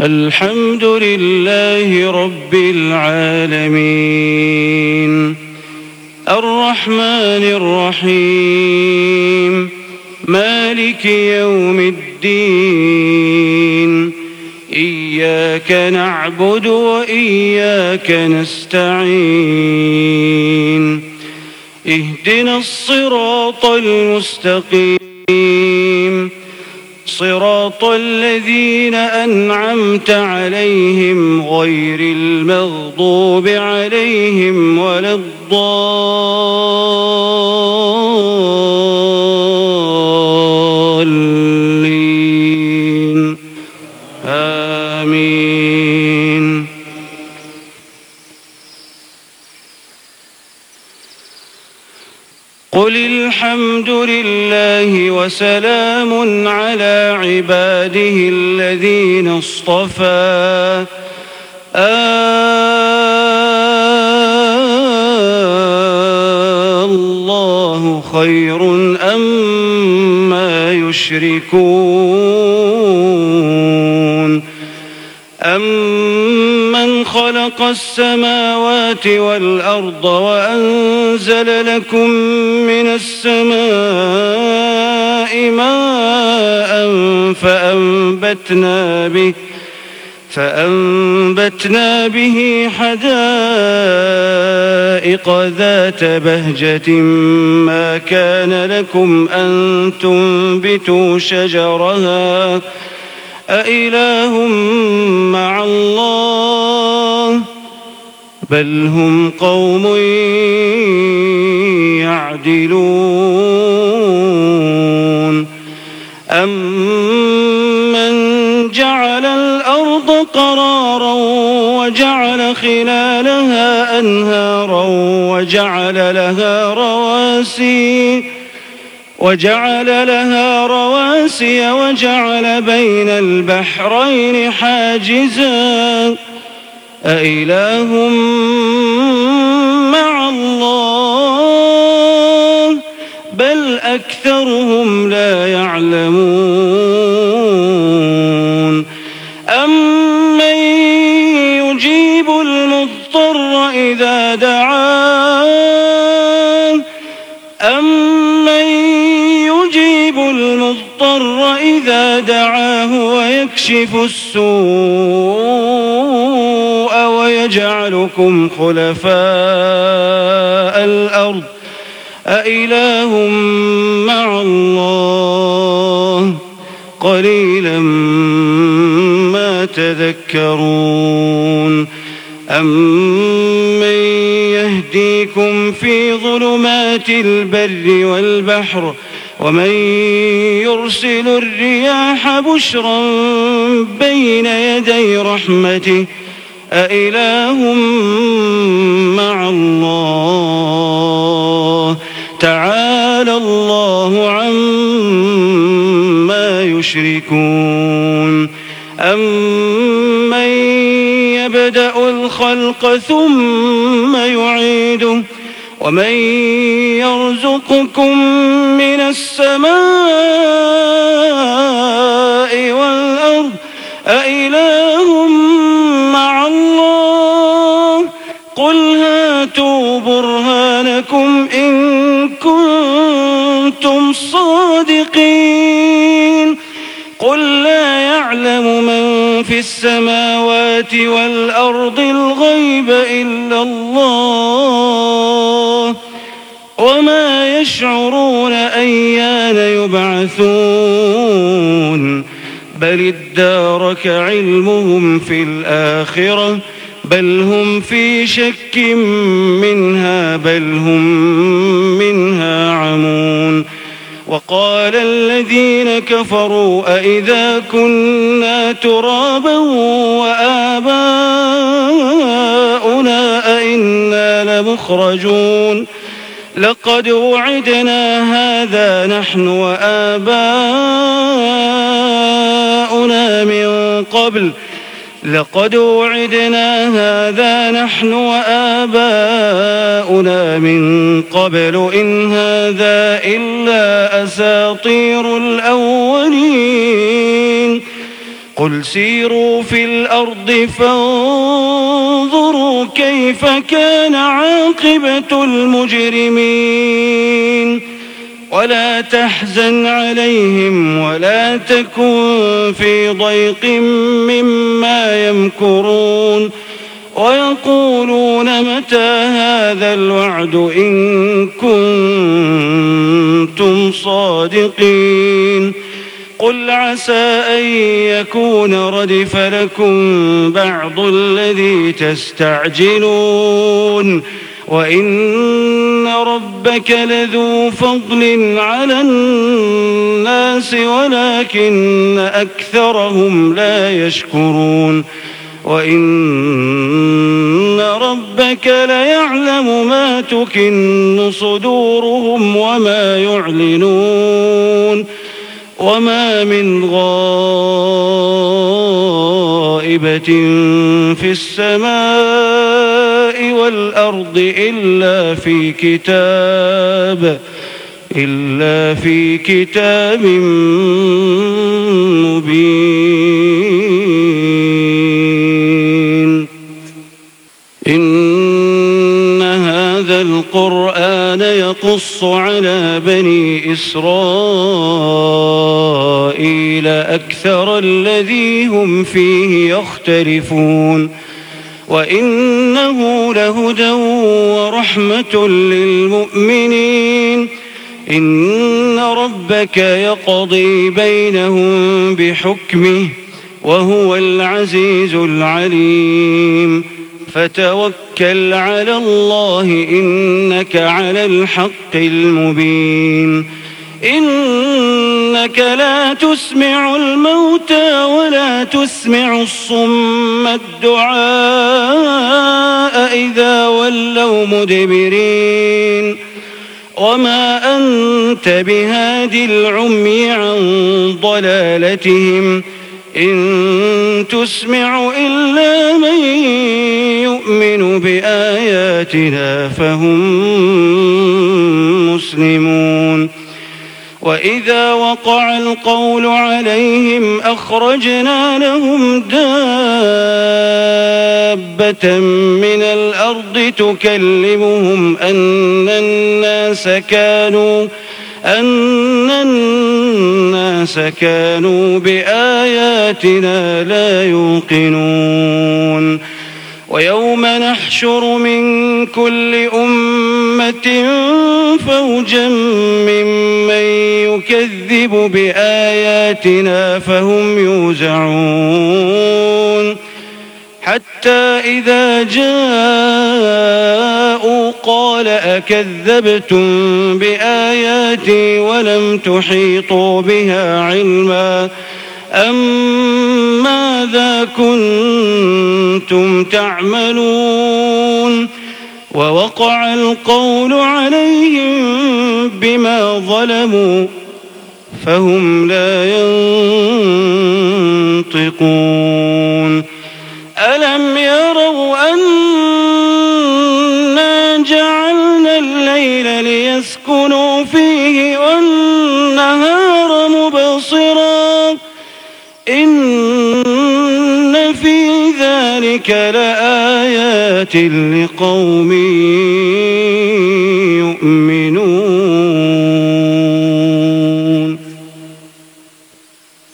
الحمد لله رب العالمين الرحمن الرحيم مالك يوم الدين إياك نعبد وإياك نستعين اهدنا الصراط المستقيم صراط الذين أنعمت عليهم غير المغضوب عليهم ولا الضالين آمين. قل الحمد لله وسلام على عباده الذين اصطفى الله خير أما يشركون أمن خلق السماوات والأرض وأنزل لكم من السماء ماء فأنبتنا به حدائق ذات بهجة ما كان لكم أن تنبتوا شجرها أإله مع الله بل هم قوم يعدلون أمن جعل الأرض قرارا وجعل خلالها أنهارا وجعل لها رواسي وجعل بين البحرين حاجزا أإله مع الله بل أكثرهم لا يعلمون أمن يجيب المضطر إذا دعاه ويكشف السوء ويجعلكم خلفاء الأرض أإله مع الله قليلا ما تذكرون أمن يهديكم في ظلمات البر والبحر ومن يرسل الرياح بشرا بين يدي رحمته أإله مع الله تعالى الله عما يشركون أمن يبدأ الخلق ثم يعيده ومن يرزقكم من السماء والأرض أإله مع الله قل هاتوا برهانكم إن كنتم صادقين قل لا يعلم من في السماوات والأرض الغيب إلا الله وما يشعرون أيان يبعثون بل ادارك علمهم في الآخرة بل هم في شك منها بل هم منها عمون وقال الذين كفروا أئذا كنا ترابا وآباؤنا أئنا لمخرجون لقد وعدنا هذا نحن وآباؤنا من قبل إن هذا إلا أساطير الأولين قل سيروا في الأرض فانظروا كيف كان عاقبة المجرمين ولا تحزن عليهم ولا تكن في ضيق مما يمكرون ويقولون متى هذا الوعد إن كنتم صادقين قل عسى أن يكون ردف لكم بعض الذي تستعجلون وإن ربك لذو فضل على الناس ولكن أكثرهم لا يشكرون وإن ربك ليعلم ما تكن صدورهم وما يعلنون وما من غائبة في السماء والأرض إلا في كتاب مبين إن هذا القرآن يقص على بني إسرائيل أكثر الذي هم فيه يختلفون وإنه لهدى ورحمة للمؤمنين إن ربك يقضي بينهم بحكمه وهو العزيز العليم فتوكل على الله إنك على الحق المبين إنك لا تسمع الموتى ولا تسمع الصم الدعاء إذا ولوا مدبرين وما أنت بهادي العمي عن ضلالتهم إن تسمع إلا من يؤمن بآياتنا فهم مسلمون وإذا وقع القول عليهم أخرجنا لهم دابة من الأرض تكلمهم أن الناس كانوا بآياتنا لا يوقنون ويوم نحشر من كل أمة فوجا ممن يكذب بآياتنا فهم يوزعون حتى إذا جاءوا قال أكذبتم بآياتي ولم تحيطوا بها علما أم ماذا كنتم تعملون ووقع القول عليهم بما ظلموا فهم لا ينطقون ألم يروا أنا جعلنا الليل ليسكنوا فيه والنهار مبصرا إن في ذلك لآيات لقوم